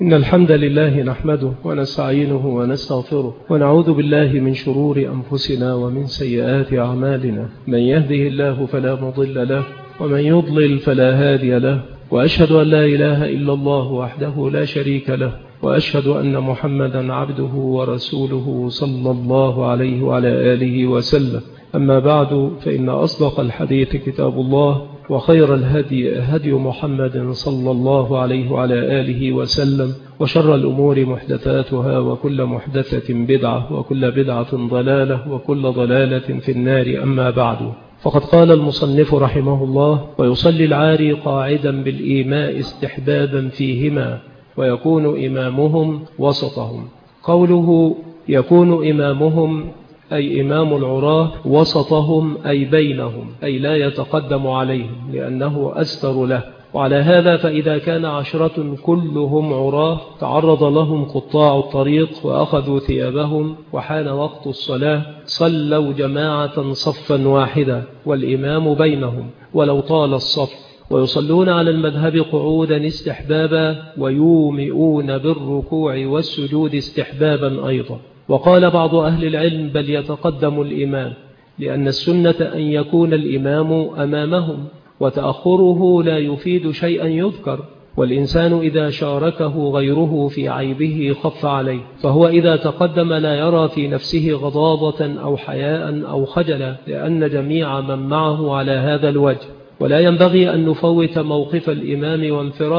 إن الحمد لله نحمده ونستعينه ونستغفره ونعوذ بالله من شرور أنفسنا ومن سيئات أعمالنا. من يهده الله فلا مضل له ومن يضلل فلا هادي له، وأشهد أن لا إله إلا الله وحده لا شريك له، وأشهد أن محمدا عبده ورسوله صلى الله عليه وعلى آله وسلم. أما بعد، فإن أصدق الحديث كتاب الله، وخير الهدي هدي محمد صلى الله عليه وعلى آله وسلم، وشر الأمور محدثاتها، وكل محدثة بدعة، وكل بدعة ضلالة، وكل ضلالة في النار. أما بعد، فقد قال المصنف رحمه الله: ويصلي العاري قاعدا بالإيماء استحبابا فيهما، ويكون إمامهم وسطهم. قوله يكون إمامهم أي إمام العراة، وسطهم أي بينهم، أي لا يتقدم عليهم لأنه أستر له. وعلى هذا فإذا كان 10 كلهم عراة تعرض لهم قطاع الطريق وأخذوا ثيابهم وحان وقت الصلاة، صلوا جماعة صفا واحدا والإمام بينهم ولو طال الصف، ويصلون على المذهب قعودا استحبابا، ويومئون بالركوع والسجود استحبابا أيضا. وقال بعض أهل العلم: بل يتقدم الإمام، لأن السنة أن يكون الإمام أمامهم، وتأخره لا يفيد شيئا يذكر. والإنسان إذا شاركه غيره في عيبه خف عليه، فهو إذا تقدم لا يرى في نفسه غضاضة أو حياء أو خجلا، لأن جميع من معه على هذا الوجه. ولا ينبغي أن نفوت موقف الإمام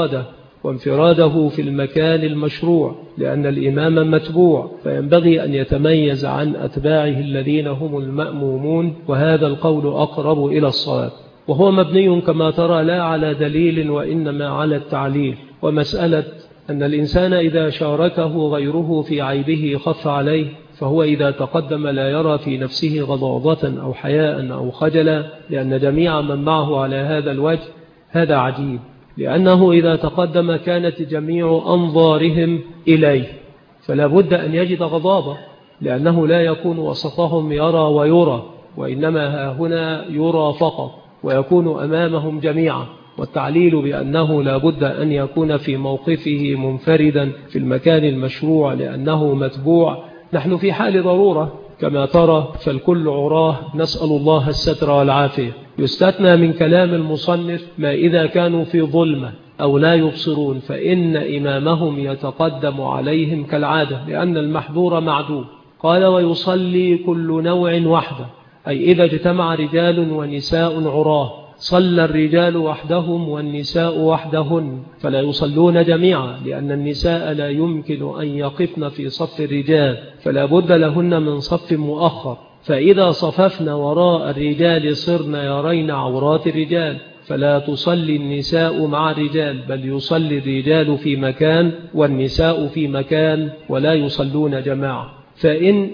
وانفراده في المكان المشروع، لأن الإمام متبوع، فينبغي أن يتميز عن أتباعه الذين هم المأمومون، وهذا القول أقرب إلى الصواب. وهو مبني كما ترى لا على دليل وإنما على التعليل. ومسألة أن الإنسان إذا شاركه غيره في عيبه خف عليه، فهو إذا تقدم لا يرى في نفسه غضاضة أو حياء أو خجلا، لأن جميع من معه على هذا الوجه. هذا عجيب، لأنه إذا تقدم كانت جميع أنظارهم إليه، فلا بد أن يجد غضاضة، لأنه لا يكون وسطهم يرى ويرى، وإنما ها هنا يرى فقط، ويكون أمامهم جميعا. والتعليل بأنه لا بد أن يكون في موقفه منفردا في المكان المشروع لأنه متبوع. نحن في حال ضرورة كما ترى، فالكل عراه، نسأل الله الستر والعافية. يستثنى من كلام المصنف ما إذا كانوا في ظلمة أو لا يبصرون، فإن إمامهم يتقدم عليهم كالعادة، لأن المحظور معدوم. قال: ويصلي كل نوع وحده، أي إذا اجتمع رجال ونساء عراه صلى الرجال وحدهم والنساء وحدهن، فلا يصلون جميعا، لأن النساء لا يمكن أن يقفن في صف الرجال، فلا بد لهن من صف مؤخر. فإذا صففن وراء الرجال صرن يرين عورات الرجال، فلا تصلي النساء مع الرجال، بل يصلي الرجال في مكان والنساء في مكان، ولا يصلون جماعة. فإن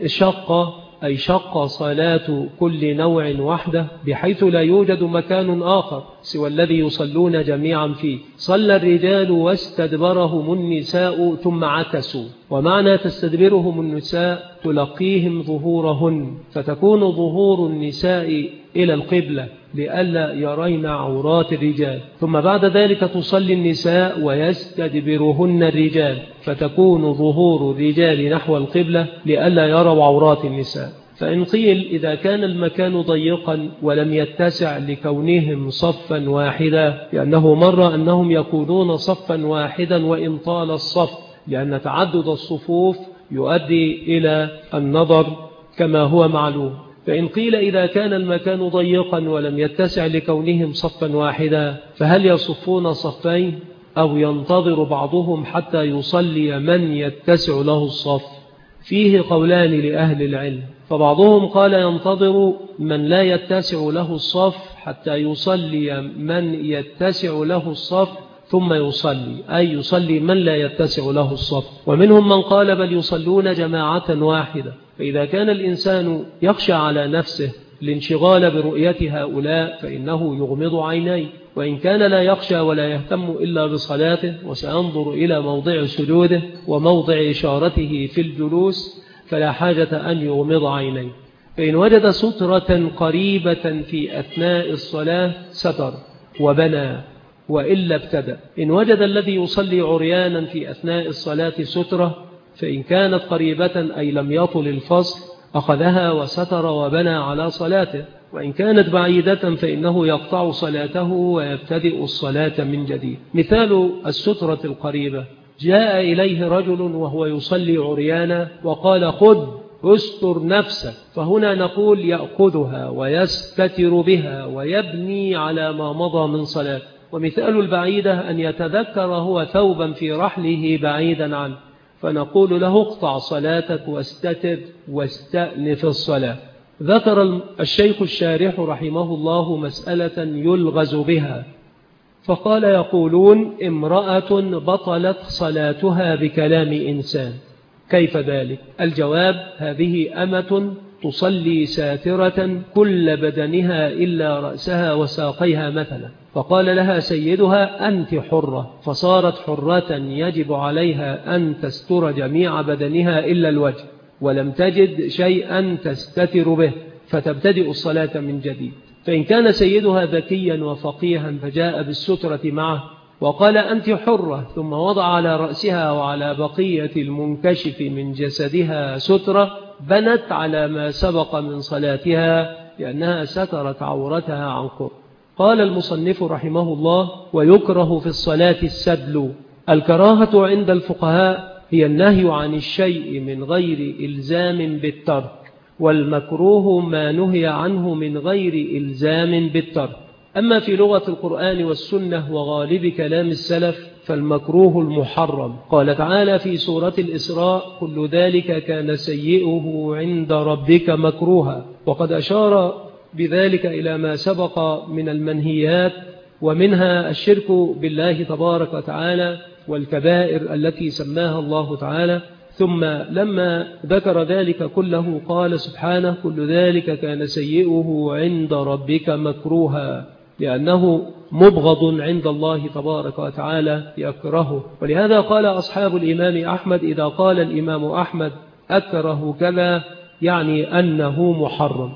شق صلاة كل نوع وحده، بحيث لا يوجد مكان آخر سوى الذي يصلون جميعا فيه، صلى الرجال واستدبرهم النساء ثم عكسوا. ومعنى تستدبرهم النساء تلقيهم ظهورهن، فتكون ظهور النساء إلى القبلة لئلا يرين عورات الرجال، ثم بعد ذلك تصلي النساء ويستدبرهن الرجال، فتكون ظهور الرجال نحو القبلة لئلا يروا عورات النساء. فإن قيل إذا كان المكان ضيقا ولم يتسع لكونهم صفا واحدا، لأنه مر أنهم يكونون صفا واحدا وإن طال الصف، لأن تعدد الصفوف يؤدي إلى النظر كما هو معلوم. فإن قيل إذا كان المكان ضيقا ولم يتسع لكونهم صفا واحدا، فهل يصفون صفين أو ينتظر بعضهم حتى يصلي من يتسع له الصف؟ فيه قولان لأهل العلم، فبعضهم قال ينتظر من لا يتسع له الصف حتى يصلي من يتسع له الصف ثم يصلي، أي يصلي من لا يتسع له الصف. ومنهم من قال بل يصلون جماعة واحدة. فإذا كان الإنسان يخشى على نفسه الانشغال برؤية هؤلاء فإنه يغمض عينيه، وإن كان لا يخشى ولا يهتم إلا بصلاته وسينظر إلى موضع سجوده وموضع إشارته في الجلوس، فلا حاجة أن يغمض عينيه. فإن وجد سترة قريبة في أثناء الصلاة ستر وبنى، وإلا ابتدأ. إن وجد الذي يصلي عريانا في أثناء الصلاة سترة، فإن كانت قريبة أي لم يطل الفصل أخذها وستر وبنى على صلاته، وإن كانت بعيدة فإنه يقطع صلاته ويبتدئ الصلاة من جديد. مثال السترة القريبة: جاء إليه رجل وهو يصلي عريانا وقال: خذ استر نفسك، فهنا نقول يأخذها ويستتر بها ويبني على ما مضى من صلاة. ومثال البعيدة أن يتذكر هو ثوبا في رحله بعيدا عنه، فنقول له: اقطع صلاتك واستتر واستأنف الصلاة. ذكر الشيخ الشارح رحمه الله مسألة يلغز بها، فقال: يقولون امرأة بطلت صلاتها بكلام إنسان، كيف ذلك؟ الجواب: هذه أمة تصلي ساترة كل بدنها إلا رأسها وساقيها مثلا، فقال لها سيدها: أنت حرة، فصارت حرة يجب عليها أن تستر جميع بدنها إلا الوجه، ولم تجد شيئا تستتر به، فتبتدئ الصلاة من جديد. فإن كان سيدها ذكيا وفقيها فجاء بالسترة معه وقال: أنت حرة، ثم وضع على رأسها وعلى بقية المنكشف من جسدها سترة، بنت على ما سبق من صلاتها لأنها سترت عورتها عن قرب. قال المصنف رحمه الله: ويكره في الصلاة السدل. الكراهة عند الفقهاء هي النهي عن الشيء من غير إلزام بالترك، والمكروه ما نهي عنه من غير إلزام بالترك. أما في لغة القرآن والسنة وغالب كلام السلف فالمكروه المحرم. قال تعالى في سورة الإسراء: كل ذلك كان سيئه عند ربك مكروها. وقد أشار بذلك إلى ما سبق من المنهيات، ومنها الشرك بالله تبارك وتعالى والكبائر التي سماها الله تعالى. ثم لما ذكر ذلك كله قال سبحانه: كل ذلك كان سيئه عند ربك مكروها، لأنه مبغض عند الله تبارك وتعالى يكرهه. ولهذا قال أصحاب الإمام أحمد: إذا قال الإمام أحمد أكره كذا يعني أنه محرم.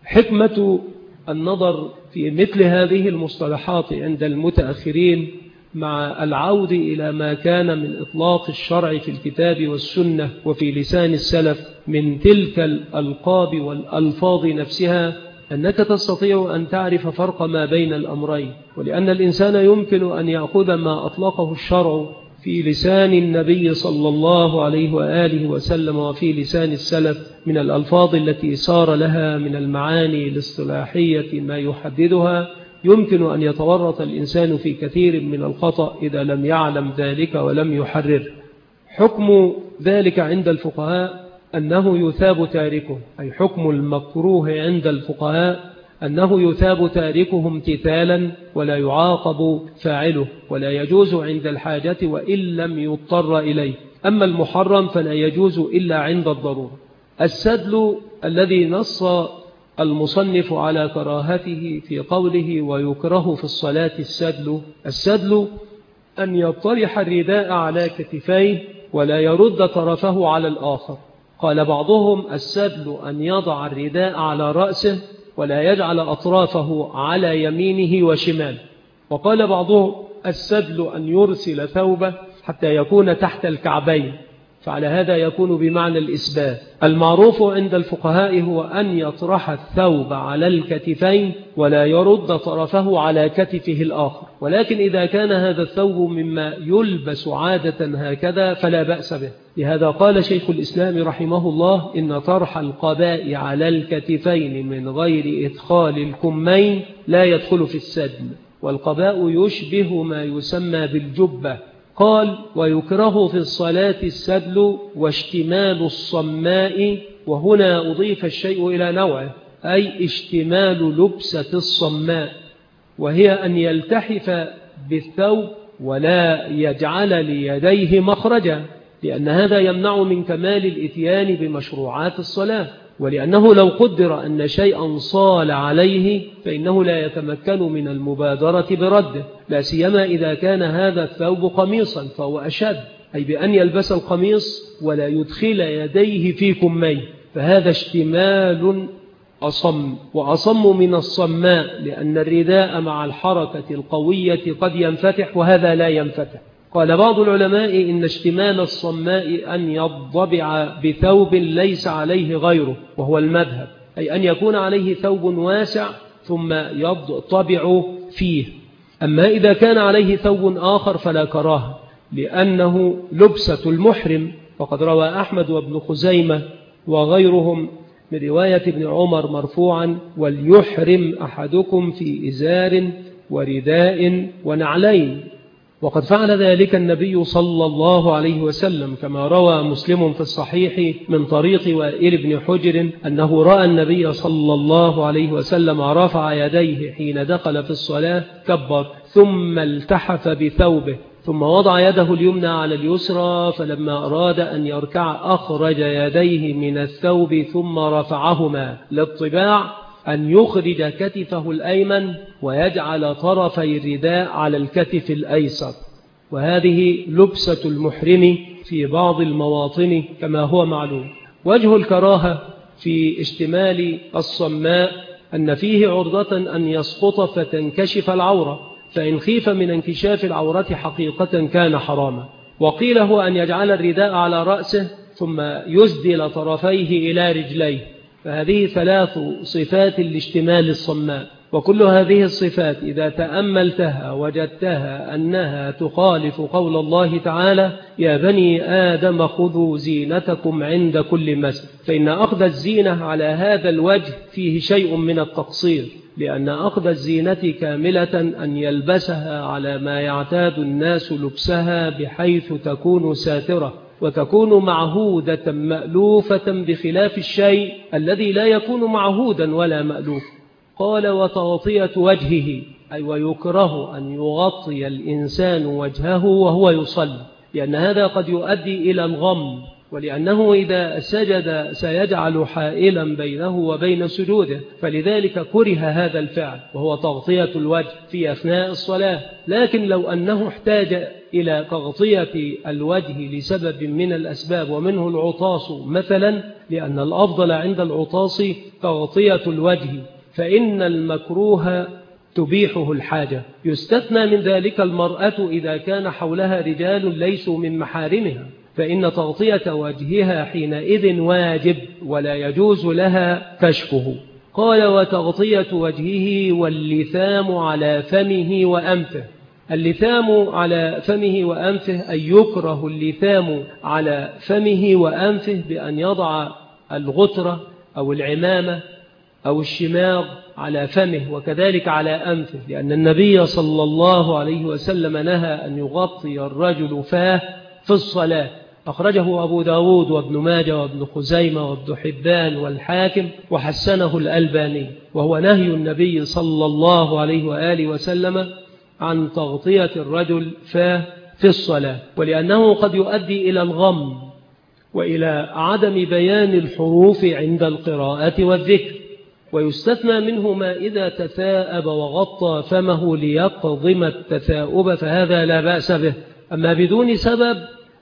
حكمة النظر في مثل هذه المصطلحات عند المتأخرين مع العود إلى ما كان من إطلاق الشرع في الكتاب والسنة وفي لسان السلف من تلك الألقاب والألفاظ نفسها، أنك تستطيع أن تعرف فرق ما بين الأمرين. ولأن الإنسان يمكن أن يأخذ ما أطلقه الشرع في لسان النبي صلى الله عليه وآله وسلم وفي لسان السلف من الألفاظ التي صار لها من المعاني الاصطلاحية ما يحددها، يمكن أن يتورط الإنسان في كثير من الخطأ إذا لم يعلم ذلك ولم يحرر. حكم ذلك عند الفقهاء أنه يثاب تاركه، أي حكم المكروه عند الفقهاء أنه يثاب تاركه امتثالا ولا يعاقب فاعله، ولا يجوز عند الحاجة وإن لم يضطر إليه. أما المحرم فلا يجوز إلا عند الضرورة. السدل الذي نص المصنف على كراهته في قوله: ويكره في الصلاة السدل أن يطرح الرداء على كتفيه ولا يرد طرفه على الآخر. قال بعضهم: السدل أن يضع الرداء على رأسه ولا يجعل أطرافه على يمينه وشماله. وقال بعضهم: السدل أن يرسل ثوبه حتى يكون تحت الكعبين، فعلى هذا يكون بمعنى الإسبال. المعروف عند الفقهاء هو أن يطرح الثوب على الكتفين ولا يرد طرفه على كتفه الآخر. ولكن إذا كان هذا الثوب مما يلبس عادة هكذا فلا بأس به. لهذا قال شيخ الإسلام رحمه الله: إن طرح القباء على الكتفين من غير إدخال الكمين لا يدخل في السدل، والقباء يشبه ما يسمى بالجبة. قال: ويكره في الصلاة السدل واشتمال الصماء، وهنا أضيف الشيء إلى نوعه، أي اشتمال لبسة الصماء، وهي أن يلتحف بالثوب ولا يجعل ليديه مخرجا، لأن هذا يمنع من كمال الإتيان بمشروعات الصلاة. ولأنه لو قدر أن شيئا صال عليه فإنه لا يتمكن من المبادرة برده، لا سيما إذا كان هذا الثوب قميصا فهو أشد، أي بأن يلبس القميص ولا يدخل يديه في كميه، فهذا اشتمال أصم، وأصم من الصماء، لأن الرداء مع الحركة القوية قد ينفتح وهذا لا ينفتح. قال بعض العلماء إن اشتمال الصماء أن يضبع بثوب ليس عليه غيره، وهو المذهب، أي أن يكون عليه ثوب واسع ثم يضطبع فيه. أما إذا كان عليه ثوب آخر فلا كراهة، لأنه لبسة المحرم. وقد روى أحمد وابن خزيمة وغيرهم من رواية ابن عمر مرفوعا: وليحرم أحدكم في إزار ورداء ونعلين. وقد فعل ذلك النبي صلى الله عليه وسلم، كما روى مسلم في الصحيح من طريق وائل بن حجر أنه رأى النبي صلى الله عليه وسلم رفع يديه حين دخل في الصلاة كبر، ثم التحف بثوبه، ثم وضع يده اليمنى على اليسرى، فلما أراد أن يركع أخرج يديه من الثوب ثم رفعهما للطباع، أن يخرج كتفه الأيمن ويجعل طرفي الرداء على الكتف الأيسر. وهذه لبسة المحرم في بعض المواطن كما هو معلوم. وجه الكراهة في اشتمال الصماء أن فيه عرضة أن يسقط فتنكشف العورة، فإن خيف من انكشاف العورة حقيقة كان حراما. وقيل هو أن يجعل الرداء على رأسه ثم يسدل طرفيه إلى رجليه. فهذه 3 صفات لاشتمال الصماء، وكل هذه الصفات إذا تأملتها وجدتها أنها تخالف قول الله تعالى: يا بني آدم خذوا زينتكم عند كل مسجد. فإن أخذ الزينة على هذا الوجه فيه شيء من التقصير، لأن أخذ الزينة كاملة أن يلبسها على ما يعتاد الناس لبسها، بحيث تكون ساترة وتكون معهودة مألوفة، بخلاف الشيء الذي لا يكون معهودا ولا مألوف. قال: وتغطية وجهه، أي ويكره أن يغطي الإنسان وجهه وهو يصلي، لأن هذا قد يؤدي إلى الغم، ولأنه إذا سجد سيجعل حائلا بينه وبين سجوده، فلذلك كره هذا الفعل وهو تغطية الوجه في أثناء الصلاة. لكن لو أنه احتاج إلى تغطية الوجه لسبب من الأسباب، ومنه العطاس مثلا، لأن الأفضل عند العطاس تغطية الوجه، فإن المكروه تبيحه الحاجة. يستثنى من ذلك المرأة إذا كان حولها رجال ليسوا من محارمها، فإن تغطية وجهها حينئذ واجب ولا يجوز لها كشفه. قال: وتغطية وجهه واللثام على فمه وأنفه. اللثام على فمه وأنفه أي يكره اللثام على فمه وأنفه بأن يضع الغترة أو العمامة أو الشماغ على فمه، وكذلك على أنفه، لأن النبي صلى الله عليه وسلم نهى أن يغطي الرجل فاه في الصلاة. أخرجه أبو داود وابن ماجه وابن خزيمة وابن حبان والحاكم، وحسنه الألباني. وهو نهي النبي صلى الله عليه وآله وسلم عن تغطية الرجل فاه في الصلاة، ولأنه قد يؤدي إلى الغم وإلى عدم بيان الحروف عند القراءة والذكر. ويستثنى منه ما إذا تثاءب وغطى فمه ليقضم التثاؤب، فهذا لا بأس به. أما بدون سبب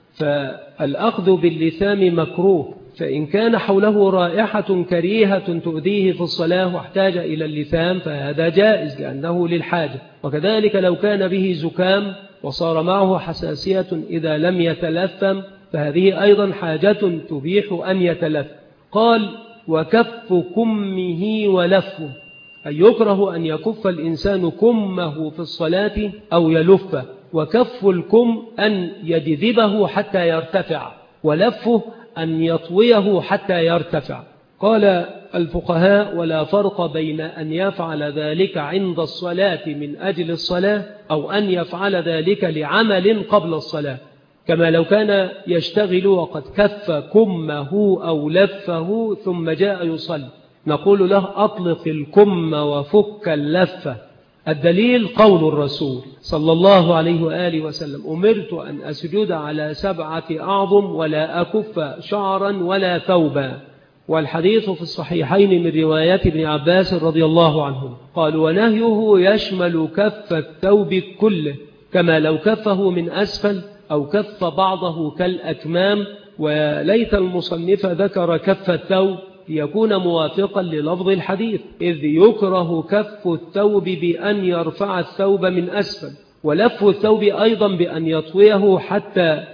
فالأخذ باللثام مكروه، فإن كان حوله رائحة كريهة تؤذيه في الصلاة واحتاج إلى اللثام فهذا جائز لأنه للحاجة. وكذلك لو كان به زكام وصار معه حساسية إذا لم يتلثم فهذه أيضا حاجة تبيح أن يتلثم. قال: وكف كمه ولفه، أي يكره أن يكف الإنسان كمه في الصلاة أو يلفه. وكف الكم أن يجذبه حتى يرتفع، ولفه أن يطويه حتى يرتفع. قال الفقهاء: ولا فرق بين أن يفعل ذلك عند الصلاة من أجل الصلاة، أو أن يفعل ذلك لعمل قبل الصلاة، كما لو كان يشتغل وقد كف كمه أو لفه ثم جاء يصلي، نقول له: أطلق الكم وفك اللفة. الدليل قول الرسول صلى الله عليه وآله وسلم: أمرت أن أسجد على 7 أعظم ولا أكف شعرا ولا ثوبا. والحديث في الصحيحين من روايات ابن عباس رضي الله عنه. قال: ونهيه يشمل كف الثوب كله، كما لو كفه من أسفل أو كف بعضه كالأكمام. وليت المصنف ذكر كف الثوب ليكون موافقا للفظ الحديث، إذ يكره كف الثوب بأن يرفع الثوب من أسفل، ولف الثوب أيضا بأن يطويه حتى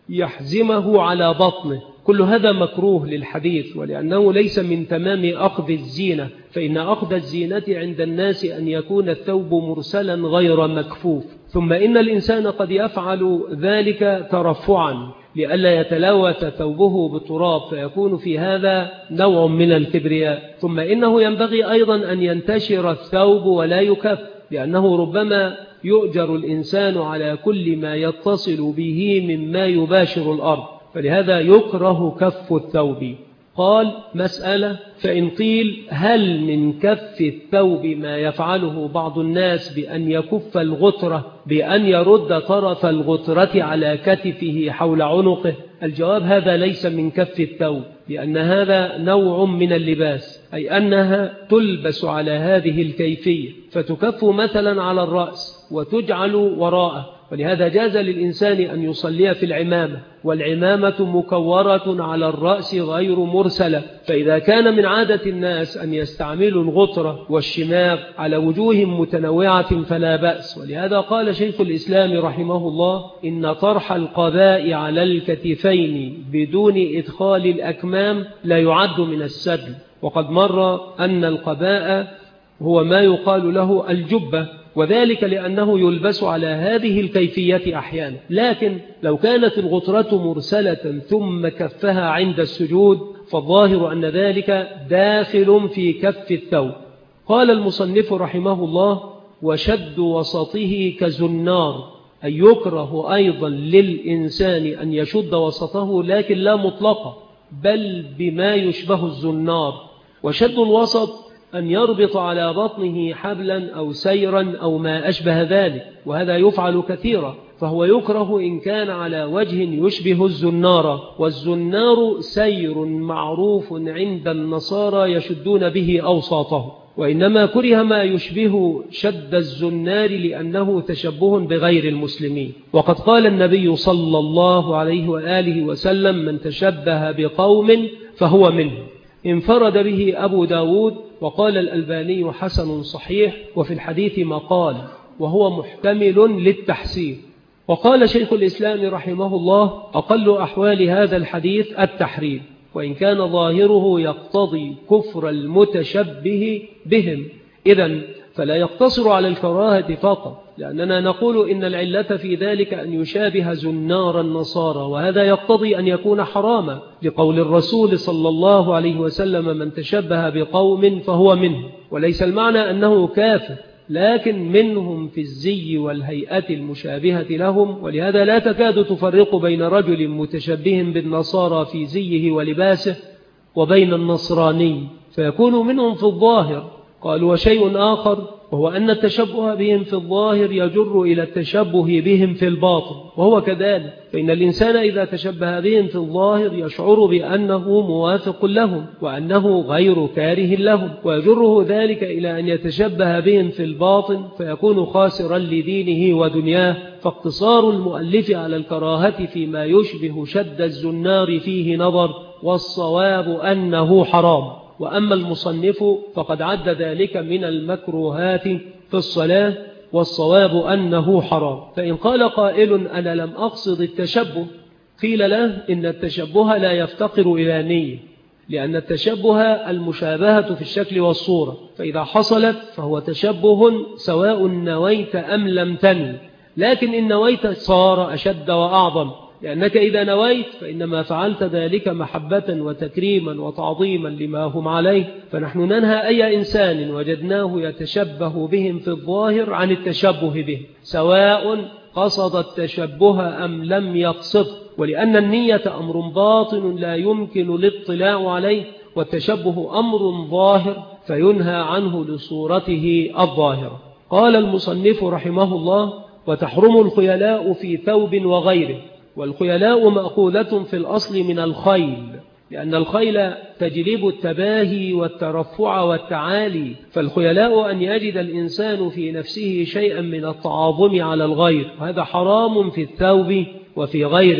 يحزمه على بطنه. كل هذا مكروه للحديث، ولأنه ليس من تمام أخذ الزينة، فإن أخذ الزينة عند الناس أن يكون الثوب مرسلا غير مكفوف. ثم إن الإنسان قد يفعل ذلك ترفعا لئلا يتلوث ثوبه بالتراب، فيكون في هذا نوع من الكبرياء. ثم إنه ينبغي أيضا أن ينتشر الثوب ولا يكف، لأنه ربما يؤجر الإنسان على كل ما يتصل به مما يباشر الأرض، فلهذا يكره كف الثوب. قال مسألة: فإن قيل هل من كف الثوب ما يفعله بعض الناس بأن يكف الغترة بأن يرد طرف الغترة على كتفه حول عنقه؟ الجواب: هذا ليس من كف الثوب، لأن هذا نوع من اللباس، أي أنها تلبس على هذه الكيفية، فتكف مثلا على الرأس وتجعل وراءه، ولهذا جاز للإنسان أن يصلي في العمامة، والعمامة مكورة على الرأس غير مرسلة. فإذا كان من عادة الناس أن يستعملوا الغطرة والشماغ على وجوه متنوعة فلا بأس. ولهذا قال شيخ الإسلام رحمه الله: إن طرح القباء على الكتفين بدون إدخال الأكمام لا يعد من السدل. وقد مر أن القباء هو ما يقال له الجبة، وذلك لأنه يلبس على هذه الكيفية أحيانا. لكن لو كانت الغطرة مرسلة ثم كفها عند السجود فالظاهر أن ذلك داخل في كف الثوب. قال المصنف رحمه الله: وشد وسطه كزنار، أي يكره أيضا للإنسان أن يشد وسطه، لكن لا مطلقة، بل بما يشبه الزنار. وشد الوسط أن يربط على بطنه حبلا أو سيرا أو ما أشبه ذلك، وهذا يفعل كثيرا، فهو يكره إن كان على وجه يشبه الزنار. والزنار سير معروف عند النصارى يشدون به أوساطه، وإنما كره ما يشبه شد الزنار لأنه تشبه بغير المسلمين. وقد قال النبي صلى الله عليه وآله وسلم: من تشبه بقوم فهو منه. انفرد به أبو داود، وقال الألباني حسن صحيح، وفي الحديث مقال وهو محتمل للتحسين. وقال شيخ الإسلام رحمه الله: أقل أحوال هذا الحديث التحريم، وإن كان ظاهره يقتضي كفر المتشبه بهم، إذن فلا يقتصر على الكراهة فقط، لأننا نقول إن العلة في ذلك أن يشابه زنار النصارى، وهذا يقتضي أن يكون حراما، لقول الرسول صلى الله عليه وسلم: من تشبه بقوم فهو منه. وليس المعنى أنه كافر، لكن منهم في الزي والهيئة المشابهة لهم، ولهذا لا تكاد تفرق بين رجل متشبه بالنصارى في زيه ولباسه وبين النصراني، فيكون منهم في الظاهر. قالوا: وشيء آخر وهو أن التشبه بهم في الظاهر يجر إلى التشبه بهم في الباطن، وهو كذلك، فإن الإنسان إذا تشبه بهم في الظاهر يشعر بأنه موافق لهم وأنه غير كاره لهم، ويجره ذلك إلى أن يتشبه بهم في الباطن فيكون خاسرا لدينه ودنياه. فاقتصار المؤلف على الكراهة فيما يشبه شد الزنار فيه نظر، والصواب أنه حرام. وأما المصنف فقد عد ذلك من المكروهات في الصلاة، والصواب أنه حرام. فإن قال قائل: أنا لم أقصد التشبه، قيل له: إن التشبه لا يفتقر إلى نية، لأن التشبه المشابهة في الشكل والصورة، فإذا حصلت فهو تشبه سواء نويت أم لم تنوي، لكن إن نويت صار أشد وأعظم، لأنك إذا نويت فإنما فعلت ذلك محبة وتكريما وتعظيما لما هم عليه. فنحن ننهى أي إنسان وجدناه يتشبه بهم في الظاهر عن التشبه به، سواء قصد التشبه أم لم يقصد، ولأن النية أمر باطن لا يمكن الاطلاع عليه، والتشبه أمر ظاهر فينهى عنه لصورته الظاهرة. قال المصنف رحمه الله: وتحرم الخيلاء في ثوب وغيره. والخيلاء مأخوذة في الأصل من الخيل، لأن الخيل تجلب التباهي والترفع والتعالي، فالخيلاء أن يجد الإنسان في نفسه شيئا من التعاظم على الغير، وهذا حرام في الثوب وفي غيره.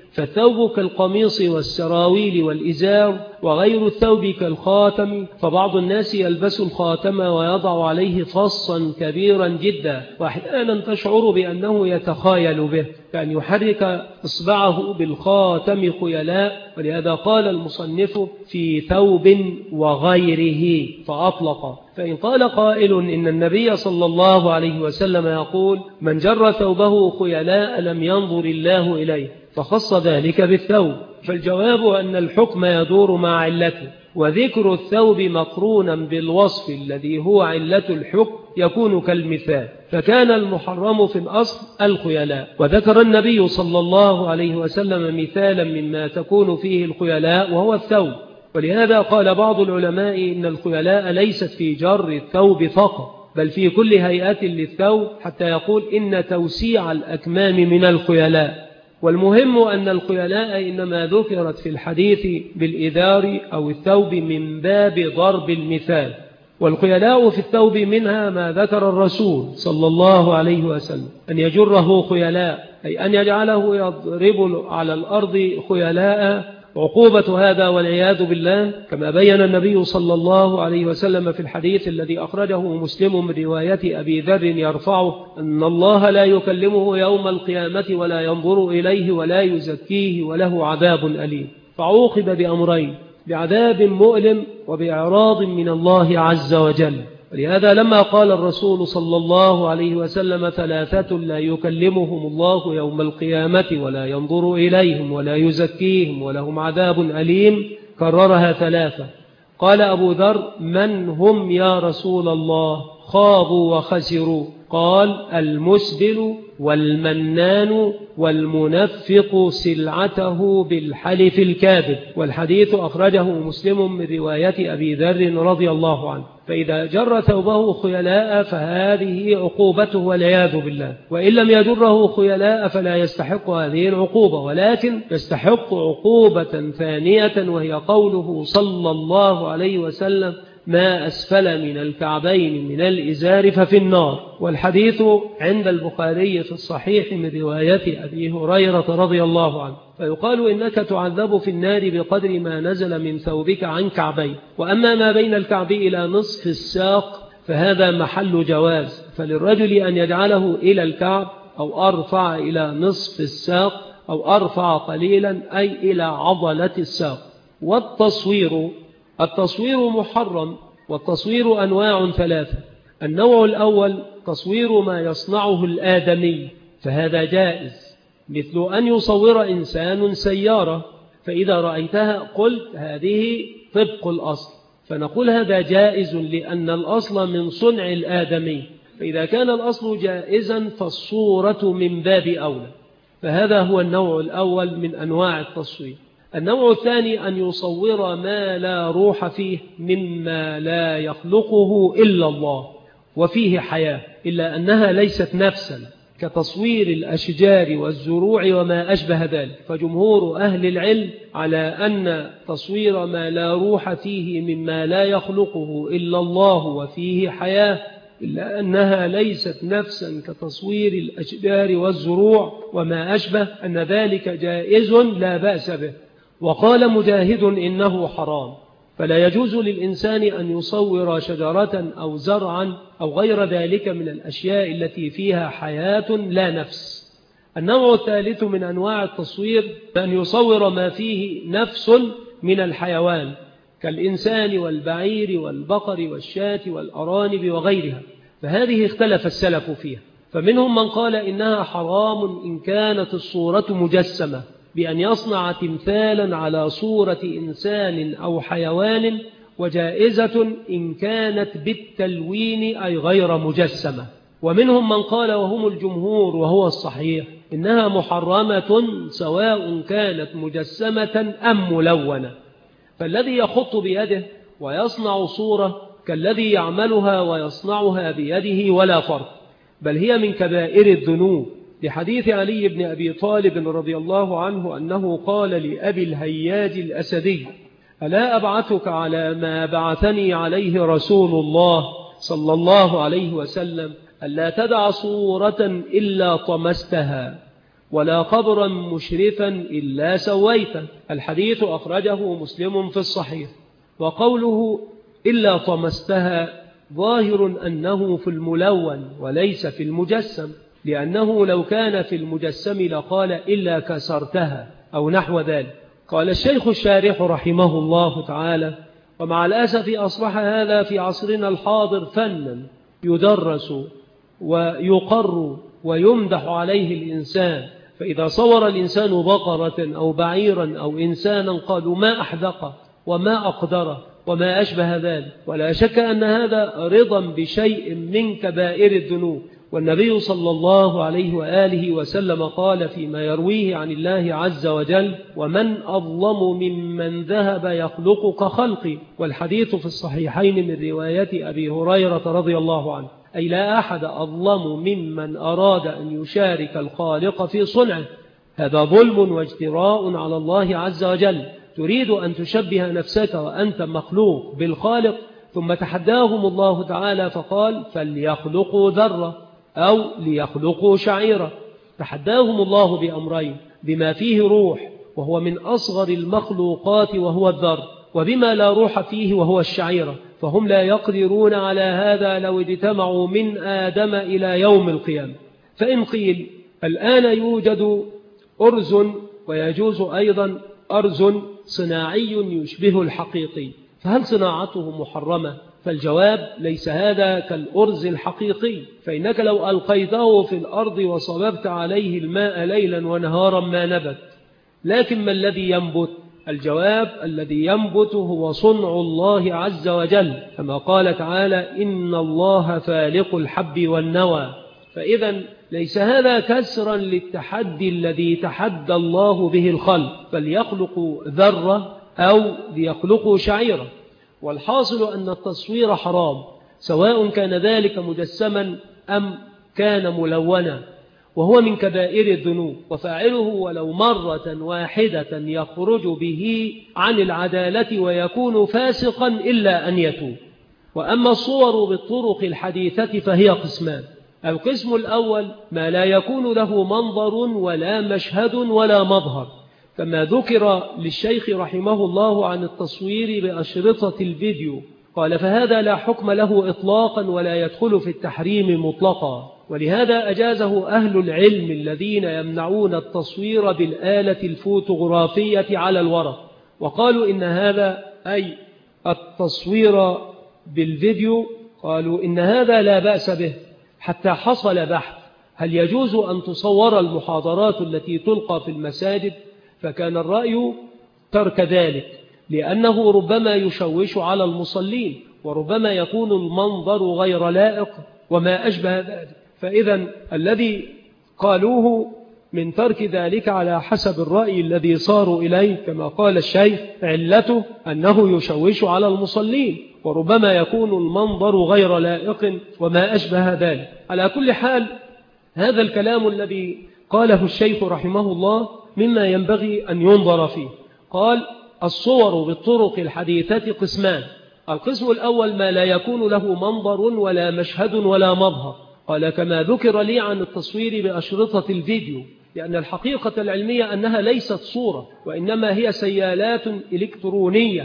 فالثوب كالقميص والسراويل والإزار، وغير الثوب كالخاتم، فبعض الناس يلبس الخاتم ويضع عليه فصا كبيرا جدا، وأحيانا تشعر بأنه يتخايل به، كأن يحرك إصبعه بالخاتم خيلاء. ولهذا قال المصنف في ثوب وغيره فأطلق. فإن قال قائل إن النبي صلى الله عليه وسلم يقول من جر ثوبه خيلاء لم ينظر الله إليه، فخص ذلك بالثوب، فالجواب أن الحكم يدور مع علته، وذكر الثوب مقرونا بالوصف الذي هو علة الحكم يكون كالمثال، فكان المحرم في الأصل الخيلاء، وذكر النبي صلى الله عليه وسلم مثالا مما تكون فيه الخيلاء وهو الثوب. ولهذا قال بعض العلماء إن الخيلاء ليست في جر الثوب فقط، بل في كل هيئة للثوب، حتى يقول إن توسيع الأكمام من الخيلاء. والمهم أن الخيلاء إنما ذكرت في الحديث بالإذار أو الثوب من باب ضرب المثال، والخيلاء في الثوب منها ما ذكر الرسول صلى الله عليه وسلم أن يجره خيلاء، أي أن يجعله يضرب على الأرض خيلاء. عقوبة هذا والعياذ بالله كما بين النبي صلى الله عليه وسلم في الحديث الذي أخرجه مسلم من رواية أبي ذر يرفعه أن الله لا يكلمه يوم القيامة ولا ينظر إليه ولا يزكيه وله عذاب أليم. فعوقب بأمرين، بعذاب مؤلم وبإعراض من الله عز وجل. ولهذا لما قال الرسول صلى الله عليه وسلم ثلاثة لا يكلمهم الله يوم القيامة ولا ينظر إليهم ولا يزكيهم ولهم عذاب أليم، كررها ثلاثة. قال أبو ذر من هم يا رسول الله؟ خابوا وخسروا. قال المسبل والمنان والمنفق سلعته بالحلف الكاذب. والحديث أخرجه مسلم من رواية أبي ذر رضي الله عنه. فإذا جر ثوبه خيلاء فهذه عقوبته والعياذ بالله، وإن لم يجره خيلاء فلا يستحق هذه العقوبة، ولكن يستحق عقوبة ثانية، وهي قوله صلى الله عليه وسلم ما أسفل من الكعبين من الإزار ففي النار. والحديث عند البخاري في الصحيح من رواية أبي هريرة رضي الله عنه. فيقال إنك تعذب في النار بقدر ما نزل من ثوبك عن كعبين، وأما ما بين الكعب إلى نصف الساق فهذا محل جواز، فللرجل أن يجعله إلى الكعب أو أرفع إلى نصف الساق أو أرفع قليلا أي إلى عضلة الساق. التصوير محرم، والتصوير أنواع ثلاثة. النوع الأول تصوير ما يصنعه الآدمي، فهذا جائز، مثل أن يصور إنسان سيارة فإذا رأيتها قلت هذه طبق الأصل، فنقول هذا جائز لأن الأصل من صنع الآدمي، فإذا كان الأصل جائزا فالصورة من باب أولى. فهذا هو النوع الأول من أنواع التصوير. النوع الثاني أن يصور ما لا روح فيه مما لا يخلقه إلا الله وفيه حياة، إلا أنها ليست نفسا، كتصوير الأشجار والزروع وما أشبه ذلك. فجمهور أهل العلم على أن تصوير ما لا روح فيه مما لا يخلقه إلا الله وفيه حياة، إلا أنها ليست نفسا كتصوير الأشجار والزروع وما أشبه، أن ذلك جائز لا بأس به. وقال مجاهد إنه حرام، فلا يجوز للإنسان أن يصور شجرة أو زرعا أو غير ذلك من الأشياء التي فيها حياة لا نفس. النوع الثالث من أنواع التصوير أن يصور ما فيه نفس من الحيوان كالإنسان والبعير والبقر والشاة والأرانب وغيرها، فهذه اختلف السلف فيها، فمنهم من قال إنها حرام إن كانت الصورة مجسمة، بأن يصنع تمثالا على صورة إنسان أو حيوان، وجائزة إن كانت بالتلوين أي غير مجسمة. ومنهم من قال وهم الجمهور وهو الصحيح إنها محرمة سواء كانت مجسمة أم ملونة، فالذي يخط بيده ويصنع صورة كالذي يعملها ويصنعها بيده ولا فرق، بل هي من كبائر الذنوب، لحديث علي بن أبي طالب رضي الله عنه أنه قال لأبي الهياج الأسدي ألا أبعثك على ما بعثني عليه رسول الله صلى الله عليه وسلم ألا تدع صورة إلا طمستها، ولا قبرا مشرفا إلا سويته. الحديث أخرجه مسلم في الصحيح. وقوله إلا طمستها ظاهر أنه في الملون وليس في المجسم، لأنه لو كان في المجسم لقال إلا كسرتها أو نحو ذلك. قال الشيخ الشارح رحمه الله تعالى: ومع الأسف أصبح هذا في عصرنا الحاضر فنا يدرس ويقر ويمدح عليه الإنسان، فإذا صور الإنسان بقرة أو بعيرا أو إنسانا قالوا ما أحدقه وما أقدره وما أشبه ذلك. ولا شك أن هذا رضا بشيء من كبائر الذنوب. والنبي صلى الله عليه وآله وسلم قال فيما يرويه عن الله عز وجل: ومن أظلم ممن ذهب يخلق كخلقي. والحديث في الصحيحين من رواية أبي هريرة رضي الله عنه، أي لا أحد أظلم ممن أراد أن يشارك الخالق في صنعه. هذا ظلم واجتراء على الله عز وجل. تريد أن تشبه نفسك وأنت مخلوق بالخالق، ثم تحداهم الله تعالى فقال: فليخلقوا ذرة أو ليخلقوا شعيرة. تحداهم الله بأمرين: بما فيه روح وهو من أصغر المخلوقات وهو الذر، وبما لا روح فيه وهو الشعيرة، فهم لا يقدرون على هذا لو اجتمعوا من آدم إلى يوم القيامة. فإن قيل الآن يوجد أرز ويجوز أيضا أرز صناعي يشبه الحقيقي، فهل صناعته محرمة؟ فالجواب: ليس هذا كالأرز الحقيقي، فإنك لو ألقيته في الأرض وصببت عليه الماء ليلا ونهارا ما نبت. لكن ما الذي ينبت؟ الجواب: الذي ينبت هو صنع الله عز وجل، كما قال تعالى: إن الله فالق الحب والنوى. فإذا ليس هذا كسرا للتحدي الذي تحدى الله به الخلق، فليخلقوا ذرة أو ليخلقوا شعيرة. والحاصل أن التصوير حرام، سواء كان ذلك مجسما أم كان ملونا، وهو من كبائر الذنوب، وفاعله ولو مرة واحدة يخرج به عن العدالة ويكون فاسقا إلا أن يتوب. وأما الصور بالطرق الحديثة فهي قسمان: القسم الأول ما لا يكون له منظر ولا مشهد ولا مظهر، كما ذكر للشيخ رحمه الله عن التصوير بأشرطة الفيديو، قال: فهذا لا حكم له إطلاقا ولا يدخل في التحريم مطلقا. ولهذا أجازه أهل العلم الذين يمنعون التصوير بالآلة الفوتوغرافية على الورق، وقالوا إن هذا أي التصوير بالفيديو، قالوا إن هذا لا بأس به، حتى حصل بحث هل يجوز أن تصور المحاضرات التي تلقى في المساجد، فكان الرأي ترك ذلك، لأنه ربما يشوش على المصلين، وربما يكون المنظر غير لائق وما أشبه ذلك. فإذا الذي قالوه من ترك ذلك على حسب الرأي الذي صاروا إليه، كما قال الشيخ، علته أنه يشوش على المصلين، وربما يكون المنظر غير لائق وما أشبه ذلك. على كل حال، هذا الكلام الذي قاله الشيخ رحمه الله مما ينبغي أن ينظر فيه. قال: الصور بالطرق الحديثة قسمان: القسم الأول ما لا يكون له منظر ولا مشهد ولا مظهر، قال: كما ذكر لي عن التصوير بأشرطة الفيديو، لأن الحقيقة العلمية أنها ليست صورة، وإنما هي سيالات إلكترونية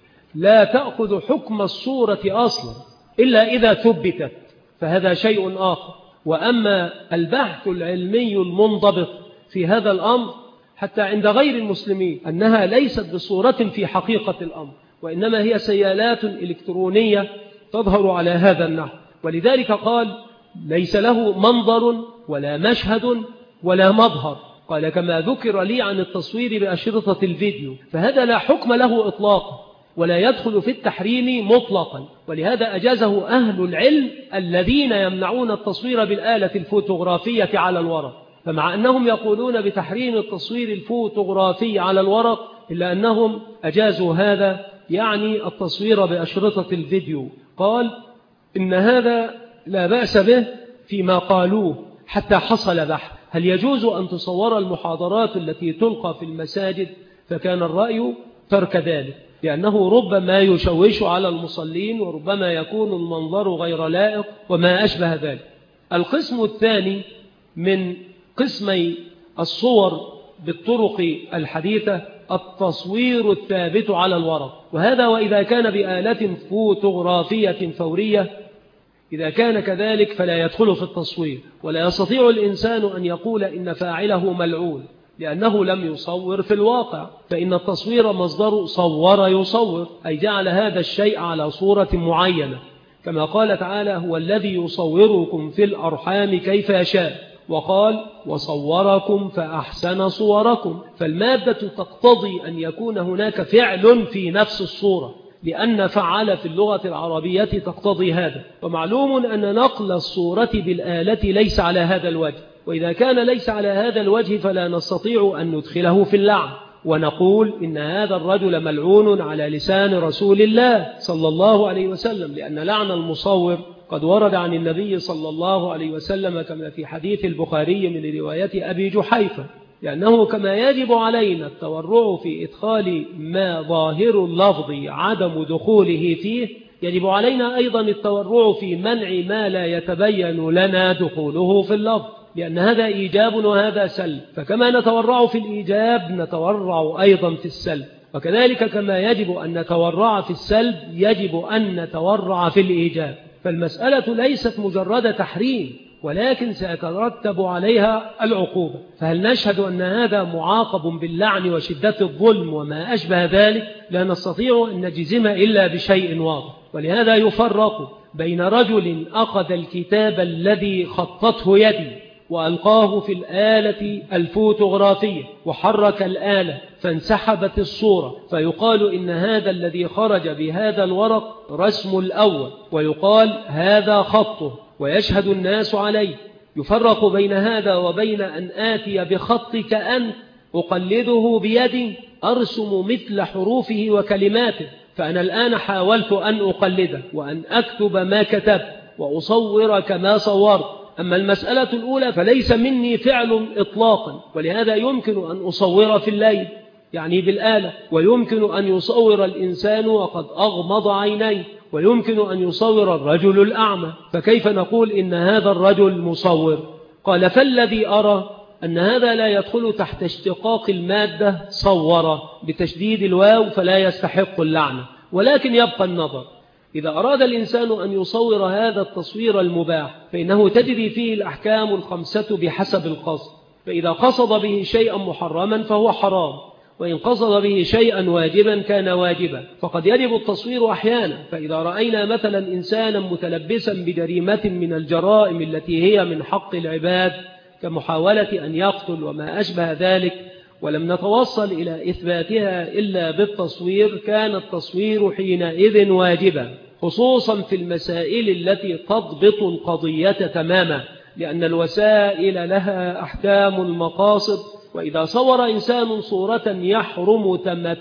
لا تأخذ حكم الصورة أصلا إلا إذا ثبتت، فهذا شيء آخر. وأما البحث العلمي المنضبط في هذا الأمر حتى عند غير المسلمين أنها ليست بصورة في حقيقة الأمر، وإنما هي سيالات إلكترونية تظهر على هذا النحو. ولذلك قال: ليس له منظر ولا مشهد ولا مظهر، قال: كما ذكر لي عن التصوير بأشرطة الفيديو، فهذا لا حكم له إطلاقا ولا يدخل في التحريم مطلقا. ولهذا أجازه أهل العلم الذين يمنعون التصوير بالآلة الفوتوغرافية على الورق. فمع أنهم يقولون بتحريم التصوير الفوتوغرافي على الورق، إلا أنهم أجازوا هذا، يعني التصوير بأشرطة الفيديو. قال: إن هذا لا بأس به فيما قالوه حتى حصل بحث هل يجوز أن تصور المحاضرات التي تلقى في المساجد، فكان الرأي ترك ذلك، لأنه ربما يشوش على المصلين، وربما يكون المنظر غير لائق وما أشبه ذلك. القسم الثاني من قسمي الصور بالطرق الحديثة التصوير الثابت على الورق، وهذا وإذا كان بآلة فوتوغرافية فورية. إذا كان كذلك فلا يدخل في التصوير، ولا يستطيع الإنسان أن يقول إن فاعله ملعون لأنه لم يصور في الواقع، فإن التصوير مصدر صور يصور، أي جعل هذا الشيء على صورة معينة، كما قال تعالى: هو الذي يصوركم في الأرحام كيف يشاء، وقال: وصوركم فأحسن صوركم. فالمادة تقتضي أن يكون هناك فعل في نفس الصورة، لأن فعل في اللغة العربية تقتضي هذا. ومعلوم أن نقل الصورة بالآلة ليس على هذا الوجه، وإذا كان ليس على هذا الوجه فلا نستطيع أن ندخله في اللعن ونقول إن هذا الرجل ملعون على لسان رسول الله صلى الله عليه وسلم، لأن لعن المصور قد ورد عن النبي صلى الله عليه وسلم كما في حديث البخاري من رواية أبي جحيفة، لأنه كما يجب علينا التورع في إدخال ما ظاهر اللفظ عدم دخوله فيه، يجب علينا أيضا التورع في منع ما لا يتبين لنا دخوله في اللفظ، لأن هذا إيجاب وهذا سلب، فكما نتورع في الإيجاب نتورع أيضا في السلب، وكذلك كما يجب أن نتورع في السلب يجب أن نتورع في الإيجاب. فالمسألة ليست مجرد تحريم، ولكن سيترتب عليها العقوبة. فهل نشهد أن هذا معاقب باللعن وشدة الظلم وما أشبه ذلك؟ لا نستطيع أن نجزم إلا بشيء واضح. ولهذا يفرق بين رجل أخذ الكتاب الذي خطته يدي وألقاه في الآلة الفوتوغرافية وحرك الآلة فانسحبت الصورة، فيقال إن هذا الذي خرج بهذا الورق رسم الأول، ويقال هذا خطه ويشهد الناس عليه. يفرق بين هذا وبين أن آتي بخطك أنت أقلده بيدي أرسم مثل حروفه وكلماته، فأنا الآن حاولت أن أقلده وأن أكتب ما كتبت وأصور كما صورت. أما المسألة الأولى فليس مني فعل إطلاقا، ولهذا يمكن أن أصور في الليل يعني بالآلة، ويمكن أن يصور الإنسان وقد أغمض عينيه، ويمكن أن يصور الرجل الأعمى، فكيف نقول إن هذا الرجل مصور؟ قال: فالذي أرى أن هذا لا يدخل تحت اشتقاق المادة صور بتشديد الواو فلا يستحق اللعنة، ولكن يبقى النظر. إذا أراد الإنسان أن يصور هذا التصوير المباح فإنه تجري فيه الأحكام الخمسة بحسب القصد، فإذا قصد به شيئا محرما فهو حرام، وإن قصد به شيئا واجبا كان واجبا. فقد يجب التصوير أحيانا، فإذا رأينا مثلا إنسانا متلبسا بجريمة من الجرائم التي هي من حق العباد كمحاولة أن يقتل وما أشبه ذلك، ولم نتوصل إلى إثباتها إلا بالتصوير، كان التصوير حينئذ واجبا، خصوصا في المسائل التي تضبط القضية تماما، لأن الوسائل لها أحكام المقاصد. وإذا صور إنسان صورة يحرم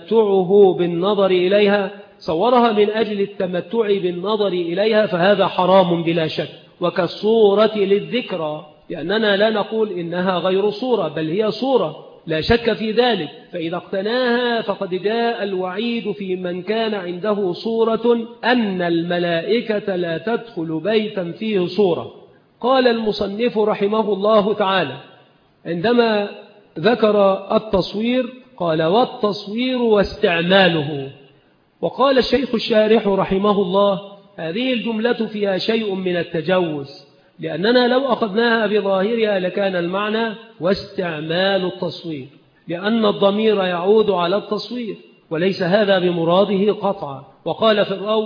تمتعه بالنظر إليها صورها من أجل التمتع بالنظر إليها فهذا حرام بلا شك، وكالصورة للذكرى، لأننا لا نقول إنها غير صورة بل هي صورة لا شك في ذلك، فإذا اقتناها فقد جاء الوعيد في من كان عنده صورة أن الملائكة لا تدخل بيتا فيه صورة. قال المصنف رحمه الله تعالى عندما ذكر التصوير قال: والتصوير واستعماله. وقال الشيخ الشارح رحمه الله: هذه الجملة فيها شيء من التجوز، لأننا لو أخذناها بظاهرها لكان المعنى واستعمال التصوير، لأن الضمير يعود على التصوير وليس هذا بمراده قطعا. وقال في الروض: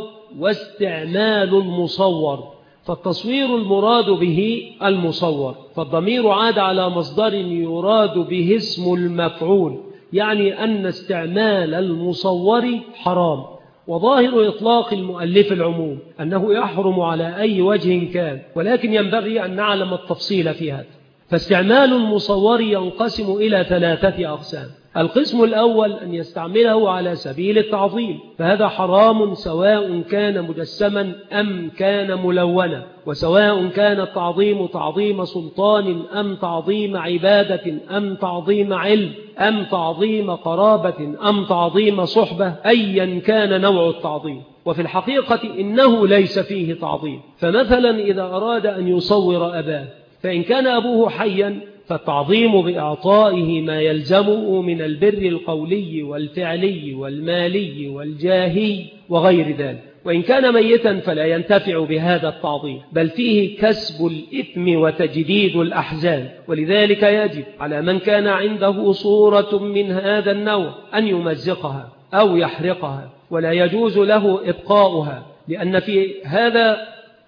واستعمال المصور، فالتصوير المراد به المصور، فالضمير عاد على مصدر يراد به اسم المفعول، يعني أن استعمال المصور حرام. وظاهر إطلاق المؤلف العموم أنه يحرم على أي وجه كان، ولكن ينبغي أن نعلم التفصيل في هذا. فاستعمال المصور ينقسم إلى 3 أقسام. القسم الأول أن يستعمله على سبيل التعظيم، فهذا حرام سواء كان مجسما أم كان ملونا، وسواء كان التعظيم تعظيم سلطان أم تعظيم عبادة أم تعظيم علم أم تعظيم قرابة أم تعظيم صحبة، أيا كان نوع التعظيم. وفي الحقيقة إنه ليس فيه تعظيم. فمثلا إذا أراد أن يصور أباه، فإن كان أبوه حيا فالتعظيم بإعطائه ما يلزمه من البر القولي والفعلي والمالي والجاهي وغير ذلك. وإن كان ميتا فلا ينتفع بهذا التعظيم، بل فيه كسب الإثم وتجديد الأحزان. ولذلك يجب على من كان عنده صورة من هذا النوع أن يمزقها أو يحرقها، ولا يجوز له إبقاؤها، لأن في هذا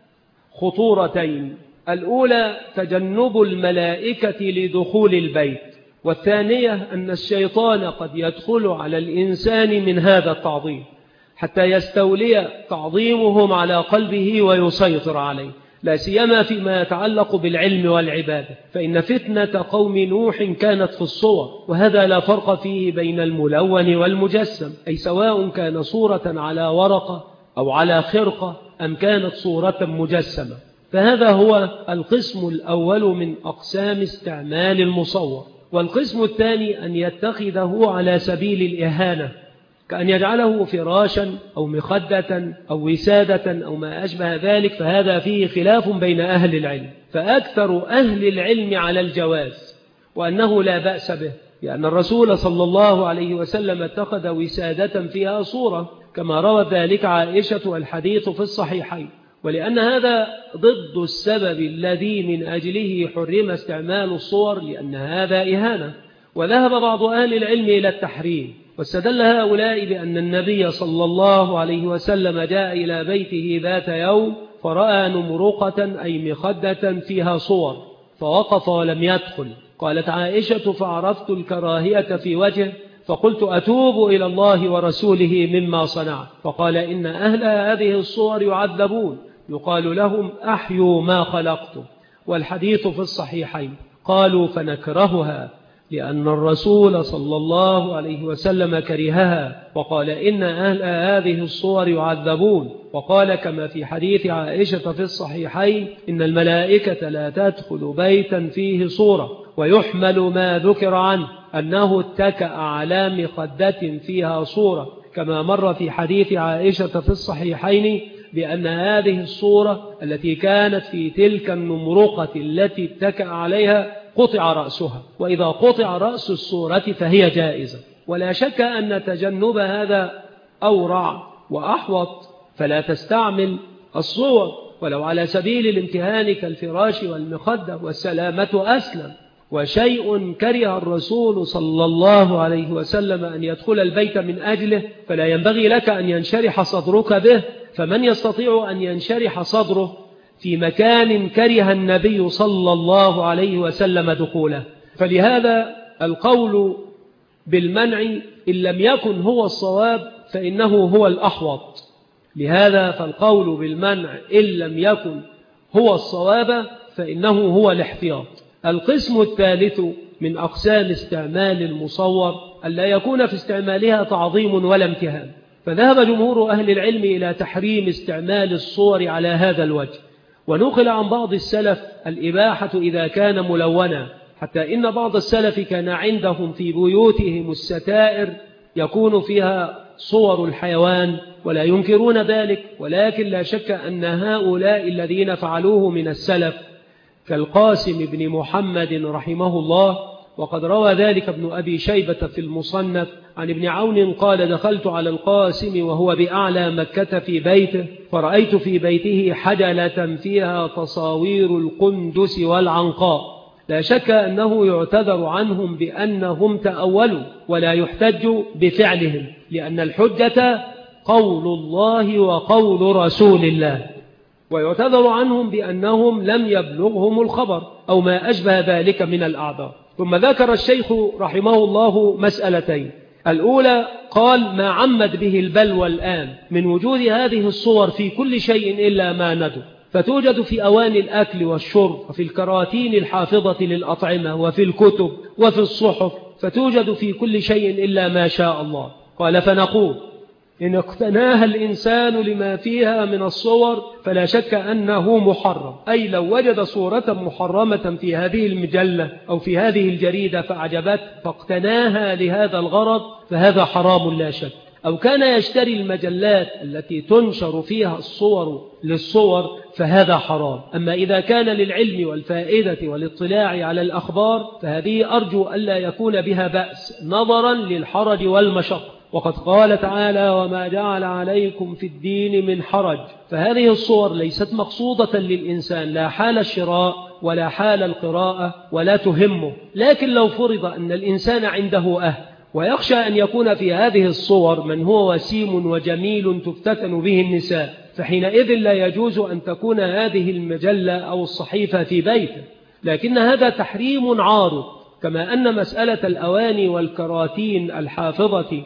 خطورتين: الأولى تجنب الملائكة لدخول البيت، والثانية أن الشيطان قد يدخل على الإنسان من هذا التعظيم حتى يستولي تعظيمهم على قلبه ويسيطر عليه، لا سيما فيما يتعلق بالعلم والعبادة، فإن فتنة قوم نوح كانت في الصور، وهذا لا فرق فيه بين الملون والمجسم، أي سواء كان صورة على ورقة أو على خرقة أم كانت صورة مجسمة. فهذا هو القسم الأول من أقسام استعمال المصور. والقسم الثاني أن يتخذه على سبيل الإهانة، كأن يجعله فراشا أو مخدة أو وسادة أو ما أشبه ذلك، فهذا فيه خلاف بين أهل العلم، فأكثر أهل العلم على الجواز وأنه لا بأس به، لأن الرسول صلى الله عليه وسلم اتخذ وسادة فيها صورة كما روت ذلك عائشة والحديث في الصحيحين، ولأن هذا ضد السبب الذي من أجله حرم استعمال الصور، لأن هذا إهانة. وذهب بعض أهل العلم إلى التحريم، واستدل هؤلاء بأن النبي صلى الله عليه وسلم جاء إلى بيته ذات يوم فرأى نمرقة أي مخدة فيها صور فوقف ولم يدخل. قالت عائشة: فعرفت الكراهية في وجهه فقلت: أتوب إلى الله ورسوله مما صنع. فقال: إن أهل هذه الصور يعذبون، يقال لهم: أحيوا ما خلقتم. والحديث في الصحيحين. قالوا: فنكرهها لأن الرسول صلى الله عليه وسلم كرهها، وقال: إن أهل هذه الصور يعذبون. وقال كما في حديث عائشة في الصحيحين: إن الملائكة لا تدخل بيتا فيه صورة. ويحمل ما ذكر عنه أنه اتكأ على مخدة فيها صورة، كما مر في حديث عائشة في الصحيحين بأن هذه الصورة التي كانت في تلك النمرقة التي اتكأ عليها قطع رأسها، وإذا قطع رأس الصورة فهي جائزة. ولا شك أن تجنب هذا أورع وأحوط، فلا تستعمل الصور ولو على سبيل الامتهان كالفراش والمخدة، والسلامة أسلم. وشيء كره الرسول صلى الله عليه وسلم أن يدخل البيت من أجله فلا ينبغي لك أن ينشرح صدرك به، فمن يستطيع أن ينشرح صدره في مكان كره النبي صلى الله عليه وسلم دخوله؟ فلهذا القول بالمنع إن لم يكن هو الصواب فإنه هو الأحوط. لهذا فالقول بالمنع إن لم يكن هو الصواب فإنه هو الاحتياط. القسم الثالث من أقسام استعمال المصور ألا يكون في استعمالها تعظيم ولا امتهان، فذهب جمهور أهل العلم إلى تحريم استعمال الصور على هذا الوجه، ونقل عن بعض السلف الإباحة إذا كان ملونا، حتى إن بعض السلف كان عندهم في بيوتهم الستائر يكون فيها صور الحيوان ولا ينكرون ذلك، ولكن لا شك أن هؤلاء الذين فعلوه من السلف كالقاسم بن محمد رحمه الله، وقد روى ذلك ابن أبي شيبة في المصنف عن ابن عون قال: دخلت على القاسم وهو بأعلى مكة في بيته، فرأيت في بيته حجلة فيها تصاوير القندس والعنقاء. لا شك أنه يعتذر عنهم بأنهم تأولوا، ولا يحتج بفعلهم، لأن الحجة قول الله وقول رسول الله، ويعتذر عنهم بأنهم لم يبلغهم الخبر أو ما أشبه ذلك من الأعذار. ثم ذكر الشيخ رحمه الله مسألتين: الأولى قال ما عمد به البلوى الآن من وجود هذه الصور في كل شيء إلا ما ندر، فتوجد في أواني الأكل والشرب، وفي الكراتين الحافظة للأطعمة، وفي الكتب، وفي الصحف، فتوجد في كل شيء إلا ما شاء الله. قال: فنقول إن اقتناها الإنسان لما فيها من الصور فلا شك أنه محرم، أي لو وجد صورة محرمة في هذه المجلة أو في هذه الجريدة فأعجبت فاقتناها لهذا الغرض فهذا حرام لا شك. أو كان يشتري المجلات التي تنشر فيها الصور للصور فهذا حرام. أما إذا كان للعلم والفائدة والاطلاع على الأخبار فهذه أرجو ألا يكون بها بأس نظرا للحرج والمشقة. وقد قال تعالى: وما جعل عليكم في الدين من حرج. فهذه الصور ليست مقصودة للإنسان لا حال الشراء ولا حال القراءة ولا تهمه. لكن لو فرض أن الإنسان عنده أهل ويخشى أن يكون في هذه الصور من هو وسيم وجميل تفتتن به النساء، فحينئذ لا يجوز أن تكون هذه المجلة أو الصحيفة في بيته، لكن هذا تحريم عارض. كما أن مسألة الأواني والكراتين الحافظة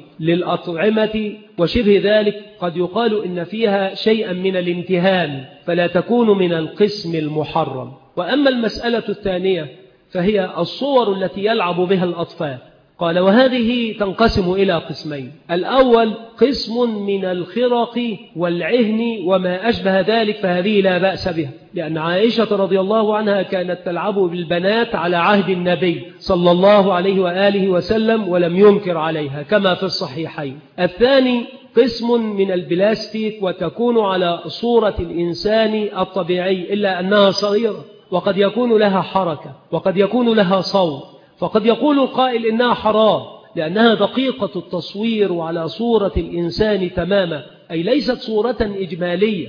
للأطعمة وشبه ذلك قد يقال إن فيها شيئا من الامتهان فلا تكون من القسم المحرم. وأما المسألة الثانية فهي الصور التي يلعب بها الأطفال. قال: وهذه تنقسم إلى قسمين. الأول قسم من الخرق والعهن وما أشبه ذلك، فهذه لا بأس بها، لأن عائشة رضي الله عنها كانت تلعب بالبنات على عهد النبي صلى الله عليه وآله وسلم ولم ينكر عليها كما في الصحيحين. الثاني قسم من البلاستيك وتكون على صورة الإنسان الطبيعي إلا أنها صغيرة وقد يكون لها حركة وقد يكون لها صوت، فقد يقول القائل إنها حرام لأنها دقيقة التصوير وعلى صورة الإنسان تماما، أي ليست صورة إجمالية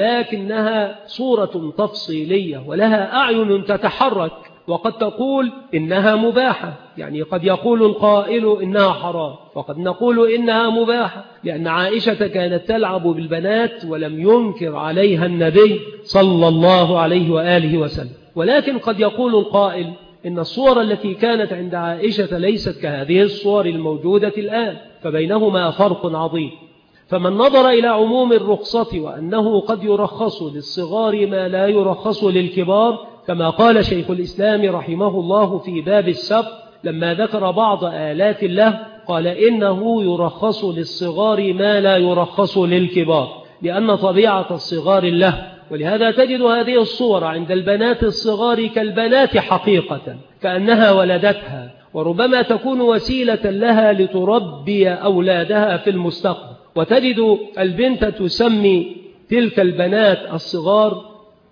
ولكنها صورة تفصيلية ولها أعين تتحرك. وقد تقول إنها مباحة، يعني قد يقول القائل إنها حرام وقد نقول إنها مباحة، لأن عائشة كانت تلعب بالبنات ولم ينكر عليها النبي صلى الله عليه وآله وسلم. ولكن قد يقول القائل إن الصور التي كانت عند عائشة ليست كهذه الصور الموجودة الآن، فبينهما فرق عظيم. فمن نظر إلى عموم الرخصة وأنه قد يرخص للصغار ما لا يرخص للكبار، كما قال شيخ الإسلام رحمه الله في باب السبق لما ذكر بعض آلات الله، قال: إنه يرخص للصغار ما لا يرخص للكبار، لأن طبيعة الصغار له. ولهذا تجد هذه الصور عند البنات الصغار كالبنات حقيقة كأنها ولدتها، وربما تكون وسيلة لها لتربي أولادها في المستقبل. وتجد البنت تسمي تلك البنات الصغار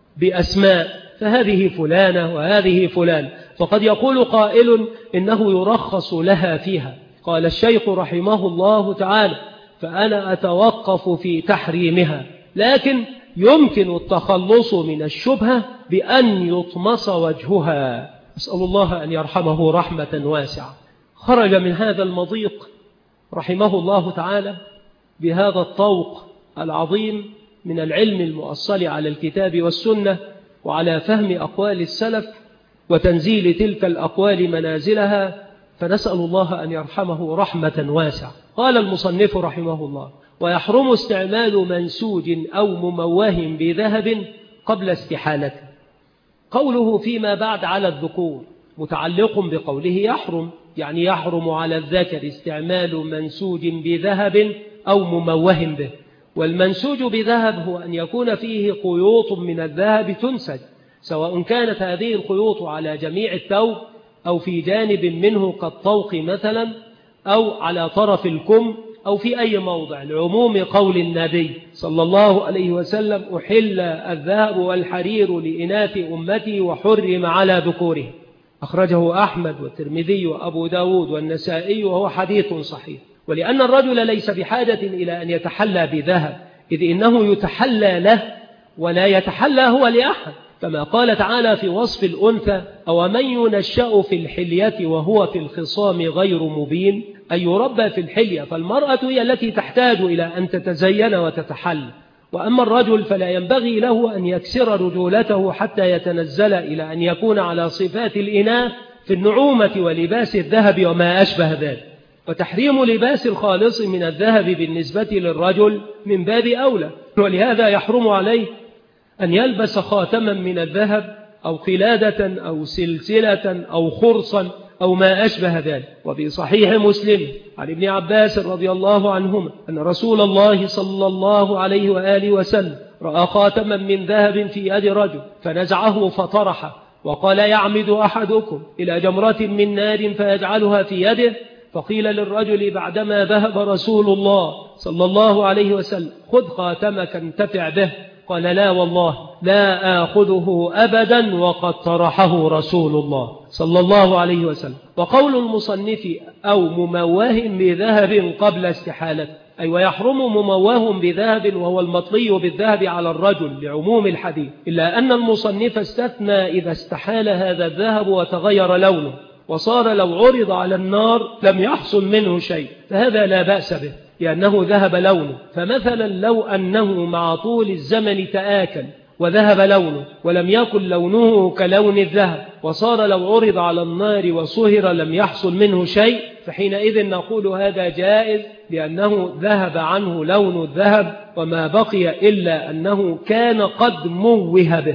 بأسماء، فهذه فلانة وهذه فلان، فقد يقول قائل إنه يرخص لها فيها. قال الشيخ رحمه الله تعالى: فأنا أتوقف في تحريمها، لكن يمكن التخلص من الشبهة بأن يطمس وجهها. أسأل الله أن يرحمه رحمة واسعة. خرج من هذا المضيق رحمه الله تعالى بهذا الطوق العظيم من العلم المؤصل على الكتاب والسنة وعلى فهم أقوال السلف وتنزيل تلك الأقوال منازلها، فنسأل الله أن يرحمه رحمة واسعة. قال المصنف رحمه الله: ويحرم استعمال منسوج أو مموه بذهب قبل استحالته. قوله فيما بعد على الذكور متعلق بقوله يحرم، يعني يحرم على الذكر استعمال منسوج بذهب أو مموه به. والمنسوج بذهب هو أن يكون فيه خيوط من الذهب تنسج، سواء كانت هذه الخيوط على جميع الثوب أو في جانب منه كالطوق مثلا، أو على طرف الكم، أو في أي موضع، لعموم قول النبي صلى الله عليه وسلم: أحل الذهب والحرير لإناث أمتي وحرم على ذكوره. أخرجه أحمد والترمذي وأبو داود والنسائي وهو حديث صحيح. ولأن الرجل ليس بحاجة إلى أن يتحلى بذهب، إذ إنه يتحلى له ولا يتحلى هو لأحد، كما قال تعالى في وصف الأنثى: أو من ينشأ في الحلية وهو في الخصام غير مبين، أي يربى في الحلية. فالمرأة هي التي تحتاج إلى أن تتزين وتتحل، وأما الرجل فلا ينبغي له أن يكسر رجولته حتى يتنزل إلى أن يكون على صفات الإناث في النعومة ولباس الذهب وما أشبه ذلك. وتحريم لباس الخالص من الذهب بالنسبة للرجل من باب أولى، ولهذا يحرم عليه أن يلبس خاتما من الذهب أو قلادة أو سلسلة أو خرصا أو ما أشبه ذلك. وفي صحيح مسلم عن ابن عباس رضي الله عنهما أن رسول الله صلى الله عليه وآله وسلم رأى خاتما من ذهب في يد رجل فنزعه فطرحه، وقال: يعمد أحدكم إلى جمرة من نار فيجعلها في يده فقيل للرجل بعدما ذهب رسول الله صلى الله عليه وسلم: خذ خاتمك انتفع به. قال: لا والله لا آخذه أبدا وقد طرحه رسول الله صلى الله عليه وسلم. وقول المصنف: أو ممواه بذهب قبل استحالة، أي ويحرم ممواه بذهب وهو المطلي بالذهب على الرجل لعموم الحديث، إلا أن المصنف استثنى إذا استحال هذا الذهب وتغير لونه وصار لو عرض على النار لم يحصل منه شيء، فهذا لا بأس به لأنه ذهب لونه. فمثلا لو أنه مع طول الزمن تآكل وذهب لونه ولم يكن لونه كلون الذهب وصار لو عرض على النار وصهر لم يحصل منه شيء، فحينئذ نقول هذا جائز لأنه ذهب عنه لون الذهب وما بقي إلا أنه كان قد موه به.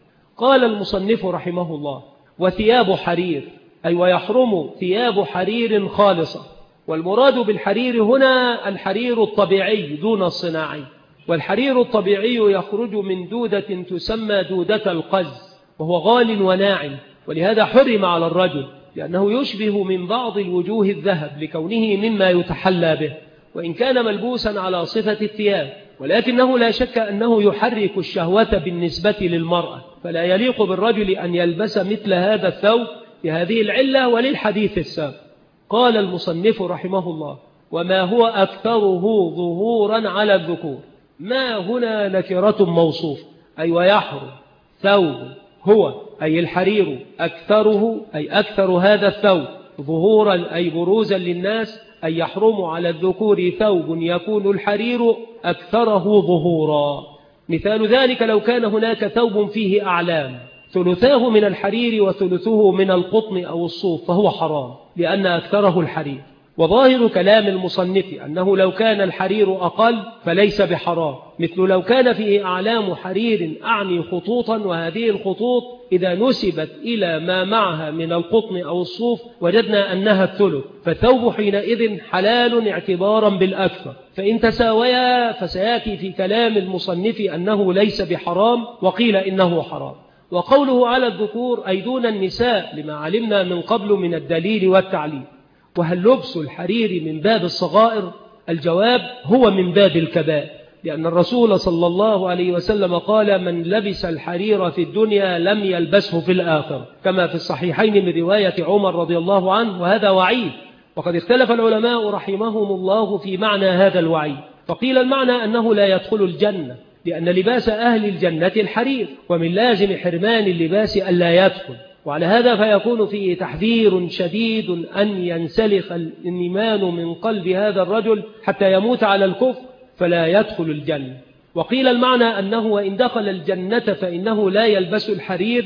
قال المصنف رحمه الله: وثياب حرير، أي ويحرم ثياب حرير خالصة. والمراد بالحرير هنا الحرير الطبيعي دون الصناعي، والحرير الطبيعي يخرج من دودة تسمى دودة القز، وهو غال وناعم، ولهذا حرم على الرجل لأنه يشبه من بعض الوجوه الذهب لكونه مما يتحلى به، وإن كان ملبوسا على صفة الثياب، ولكنه لا شك أنه يحرك الشهوة بالنسبة للمرأة، فلا يليق بالرجل أن يلبس مثل هذا الثوب لهذه العلة وللحديث السابق. قال المصنف رحمه الله: وما هو أكثره ظهورا على الذكور. ما هنا نكرة موصوف، أي ويحرم ثوب هو أي الحرير أكثره أي أكثر هذا الثوب ظهورا أي بروزا للناس، أي يحرم على الذكور ثوب يكون الحرير أكثره ظهورا. مثال ذلك لو كان هناك ثوب فيه أعلام ثلثاه من الحرير وثلثه من القطن أو الصوف فهو حرام لأن أكثره الحرير. وظاهر كلام المصنف أنه لو كان الحرير أقل فليس بحرام، مثل لو كان فيه أعلام حرير أعني خطوطا، وهذه الخطوط إذا نسبت إلى ما معها من القطن أو الصوف وجدنا أنها الثلث، فالثوب حينئذ حلال اعتبارا بالأكثر، فإن تساويا فسيأتي في كلام المصنف أنه ليس بحرام، وقيل إنه حرام. وقوله على الذكور أي دون النساء لما علمنا من قبل من الدليل والتعليل. وهل لبس الحرير من باب الصغائر؟ الجواب هو من باب الكبائر، لأن الرسول صلى الله عليه وسلم قال: من لبس الحرير في الدنيا لم يلبسه في الآخرة، كما في الصحيحين من رواية عمر رضي الله عنه، وهذا وعيد. وقد اختلف العلماء رحمهم الله في معنى هذا الوعيد، فقيل المعنى أنه لا يدخل الجنة لأن لباس أهل الجنة الحرير، ومن لازم حرمان اللباس ألا يدخل، وعلى هذا فيكون فيه تحذير شديد أن ينسلخ الإيمان من قلب هذا الرجل حتى يموت على الكفر فلا يدخل الجنة. وقيل المعنى أنه وإن دخل الجنة فإنه لا يلبس الحرير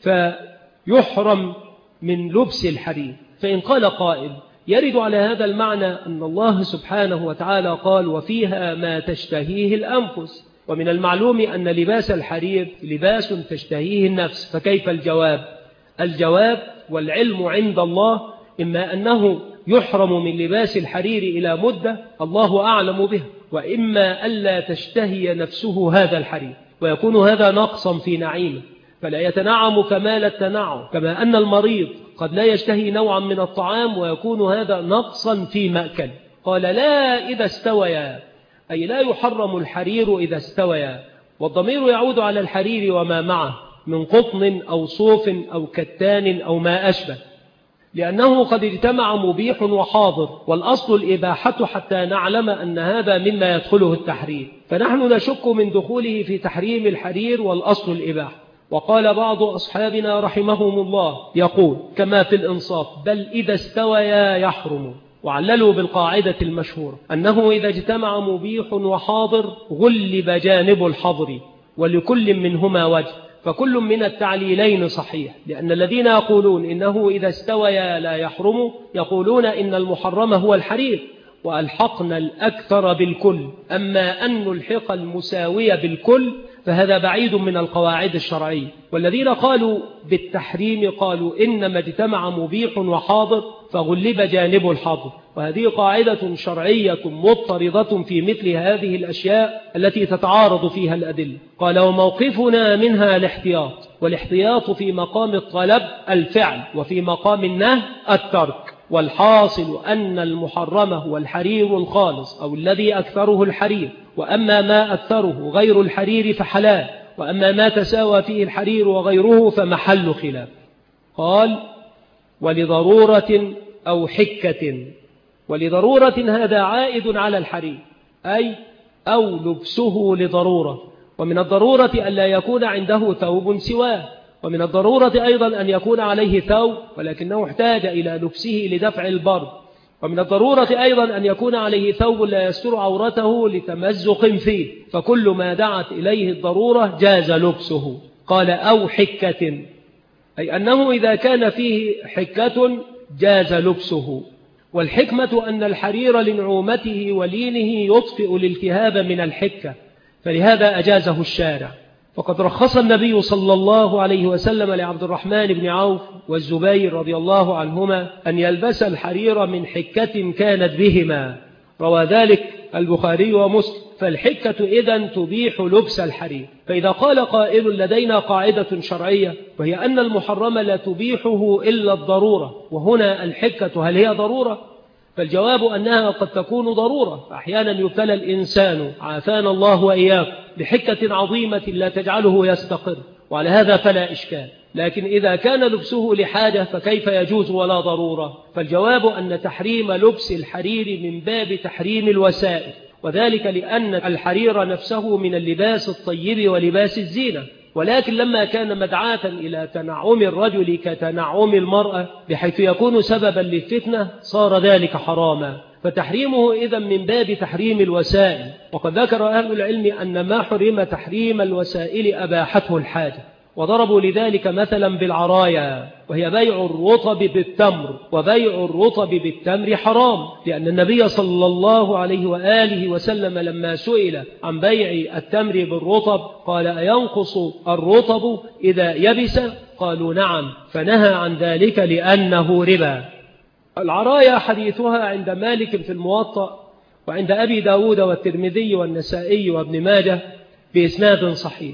فيحرم من لبس الحرير. فإن قال قائل يرد على هذا المعنى أن الله سبحانه وتعالى قال: وفيها ما تشتهيه الأنفس، ومن المعلوم أن لباس الحرير لباس تشتهيه النفس، فكيف الجواب؟ الجواب والعلم عند الله إما أنه يحرم من لباس الحرير إلى مدة الله أعلم بها، وإما ألا تشتهي نفسه هذا الحرير ويكون هذا نقصا في نعيمه فلا يتنعم كمال التنعم، كما أن المريض قد لا يشتهي نوعا من الطعام ويكون هذا نقصا في مأكل. قال: لا إذا استويا، أي لا يحرم الحرير إذا استويا، والضمير يعود على الحرير وما معه من قطن أو صوف أو كتان أو ما أشبه، لأنه قد اجتمع مبيح وحاضر، والأصل الإباحة حتى نعلم أن هذا مما يدخله التحريم، فنحن نشك من دخوله في تحريم الحرير والأصل الإباحة. وقال بعض أصحابنا رحمهم الله يقول كما في الإنصاف: بل إذا استويا يحرم، وعللوا بالقاعدة المشهورة أنه إذا اجتمع مبيح وحاضر غلب جانب الحظر، ولكل منهما وجه، فكل من التعليلين صحيح، لأن الذين يقولون إنه إذا استويا لا يحرم يقولون إن المحرم هو الحرير، وألحقنا الأكثر بالكل، أما أن نلحق المساوية بالكل فهذا بعيد من القواعد الشرعية. والذين قالوا بالتحريم قالوا إنما اجتمع مبيح وحاضر فغلب جانب الحاضر، وهذه قاعدة شرعية مضطردة في مثل هذه الأشياء التي تتعارض فيها الأدلة. قال: وموقفنا منها الاحتياط، والاحتياط في مقام الطلب الفعل، وفي مقام النهي الترك. والحاصل أن المحرم هو الحرير الخالص أو الذي أكثره الحرير، وأما ما أكثره غير الحرير فحلال، وأما ما تساوى فيه الحرير وغيره فمحل خلاف. قال ولضرورة أو حكة. ولضرورة هذا عائد على الحرير، أي أو لبسه لضرورة، ومن الضرورة أن لا يكون عنده ثوب سواه، ومن الضرورة أيضا أن يكون عليه ثوب ولكنه احتاج إلى لبسه لدفع البرد، ومن الضرورة أيضا أن يكون عليه ثوب لا يستر عورته لتمزق فيه، فكل ما دعت إليه الضرورة جاز لبسه. قال أو حكة، أي أنه إذا كان فيه حكة جاز لبسه. والحكمة أن الحرير لنعومته ولينه يطفئ الالتهاب من الحكة، فلهذا أجازه الشارع. وقد رخص النبي صلى الله عليه وسلم لعبد الرحمن بن عوف والزبير رضي الله عنهما أن يلبس الحرير من حكة كانت بهما، روى ذلك البخاري ومسلم. فالحكة إذن تبيح لبس الحرير. فإذا قال قائل لدينا قاعدة شرعية وهي أن المحرم لا تبيحه إلا الضرورة، وهنا الحكة هل هي ضرورة؟ فالجواب أنها قد تكون ضرورة، فأحيانا يبتلى الإنسان عافانا الله وإياكم بحكة عظيمة لا تجعله يستقر، وعلى هذا فلا إشكال. لكن إذا كان لبسه لحاجة فكيف يجوز ولا ضرورة؟ فالجواب أن تحريم لبس الحرير من باب تحريم الوسائل، وذلك لأن الحرير نفسه من اللباس الطيب ولباس الزينة، ولكن لما كان مدعاة إلى تنعم الرجل كتنعم المرأة بحيث يكون سببا للفتنة صار ذلك حراما، فتحريمه إذن من باب تحريم الوسائل. وقد ذكر أهل العلم أن ما حرم تحريم الوسائل أباحته الحاجة، وضربوا لذلك مثلا بالعرايا، وهي بيع الرطب بالتمر، وبيع الرطب بالتمر حرام، لأن النبي صلى الله عليه وآله وسلم لما سئل عن بيع التمر بالرطب قال أينقص الرطب إذا يبس؟ قالوا نعم، فنهى عن ذلك لأنه ربا. العرايا حديثها عند مالك في الموطأ، وعند أبي داود والترمذي والنسائي وابن ماجه بإسناد صحيح.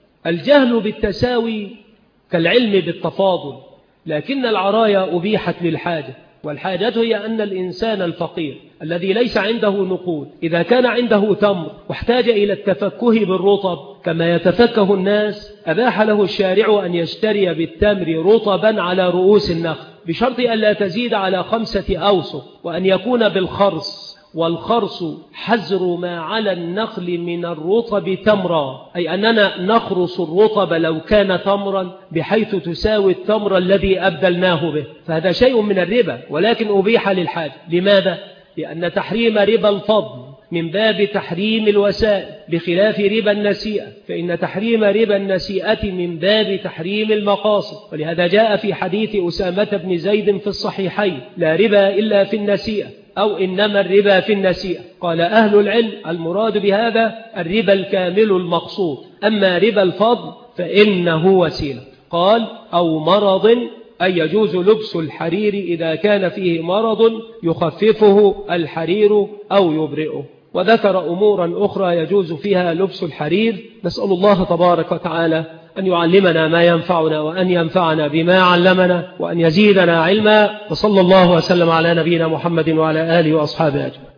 الجهل بالتساوي كالعلم بالتفاضل، لكن العرايا أبيحت للحاجة، والحاجة هي أن الإنسان الفقير الذي ليس عنده نقود إذا كان عنده تمر واحتاج إلى التفكه بالرطب كما يتفكه الناس، أباح له الشارع أن يشتري بالتمر رطبا على رؤوس النخل بشرط أن لا تزيد على 5 أوسق، وأن يكون بالخرص، والخرص حزر ما على النخل من الرطب تمرا، أي أننا نخرص الرطب لو كان تمرا بحيث تساوي التمر الذي أبدلناه به، فهذا شيء من الربا ولكن أبيح للحاجة. لماذا؟ لأن تحريم ربا الفضل من باب تحريم الوسائل بخلاف ربا النسيئة، فإن تحريم ربا النسيئة من باب تحريم المقاصد، ولهذا جاء في حديث أسامة بن زيد في الصحيحين لا ربا إلا في النسيئة، أو إنما الربا في النسيئة. قال أهل العلم المراد بهذا الربا الكامل المقصود، أما ربا الفضل فإنه وسيلة. قال أو مرض، أي يجوز لبس الحرير إذا كان فيه مرض يخففه الحرير أو يبرئه. وذكر أمورا أخرى يجوز فيها لبس الحرير. نسأل الله تبارك وتعالى أن يعلمنا ما ينفعنا، وأن ينفعنا بما علمنا، وأن يزيدنا علما. وصلى الله وسلم على نبينا محمد وعلى آله وأصحابه أجمعين.